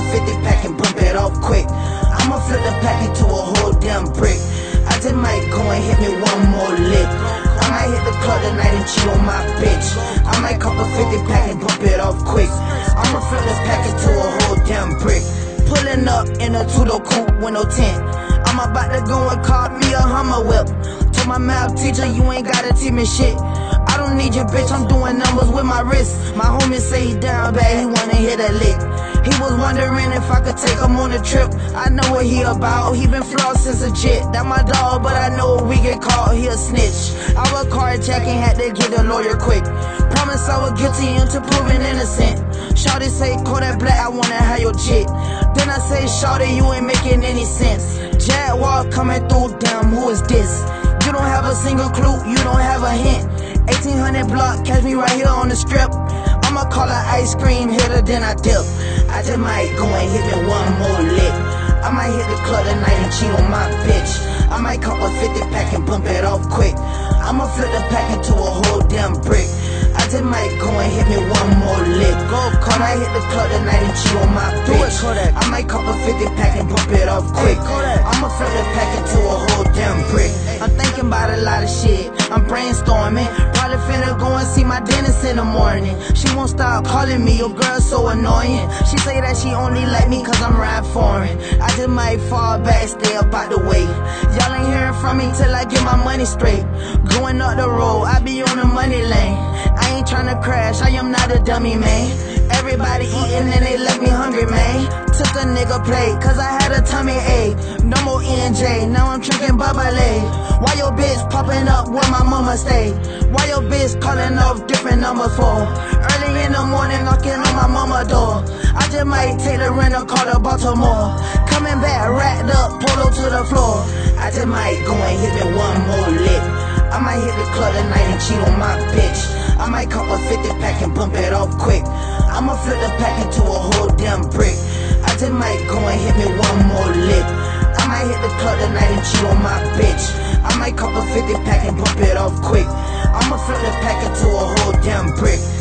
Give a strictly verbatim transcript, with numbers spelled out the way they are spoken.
fifty pack and bump it off quick. I'ma flip the pack into a whole damn brick. I just might go and hit me one more lick. I might hit the club tonight and cheat on my bitch. I might cop a fifty pack and bump it off quick. I'ma flip this pack into a whole damn brick. Pulling up in a two-door coupe with no tent. I'm about to go and call me a Hummer whip. Told my math teacher you ain't gotta teach me shit. I don't need your bitch, I'm doing numbers with my wrist. My homie say he down bad, he wanna hit a lick. He was wondering if I could take him on a trip. I know what he about, he been flawed since a jit. That my dog, but I know if we get caught, he a snitch. I was carjacking, had to get a lawyer quick. Promise I was guilty until proven innocent. Shawty say, call that black, I wanna have your chick. Then I say, Shawty, you ain't making any sense. Jaguar coming through, damn, who is this? You don't have a single clue, you don't have a hint. eighteen hundred block, catch me right here on the strip. I'ma call her ice cream hitter, then I dip. I just might go and hit me one more lick. I might hit the club tonight and cheat on my bitch. I might cop a fifty pack and bump it off quick. I'ma flip the pack into a whole damn brick. I just might go and hit me one more lick. Go, I might hit the club tonight and cheat on my bitch. I might cop a fifty pack and bump it off quick. I'ma flip the pack into a whole damn brick. I'm thinking about a lot of shit, I'm brainstorming. Probably finna go and see my dentist in the morning. She won't stop calling me, your girl's so annoying. She say that she only like me cause I'm ride foreign. I just might fall back, stay up out the way. Y'all ain't hearing from me till I get my money straight. Going up the road, I be on the money lane. I ain't tryna crash, I am not a dummy, man. Everybody eating and they left me hungry, man. Took a nigga plate, cause I had a tummy ache. No more E N J, now I'm drinking Bubbly. Why your bitch popping up where my mama stay? Why your bitch calling off different numbers for? Early in the morning knocking on my mama door. I just might take the rental car to Baltimore. Coming back racked up, polo to the floor. I just might go and hit me one more lick. I might hit the club tonight and cheat on my bitch. I might cop a fifty pack and bump it off quick. I'ma flip the pack into a whole damn brick. I just might go and hit me one more lick. I might hit the club tonight and cheat on my bitch. I might cop a fifty pack and bump it off quick. I'ma flip the pack into a whole damn brick.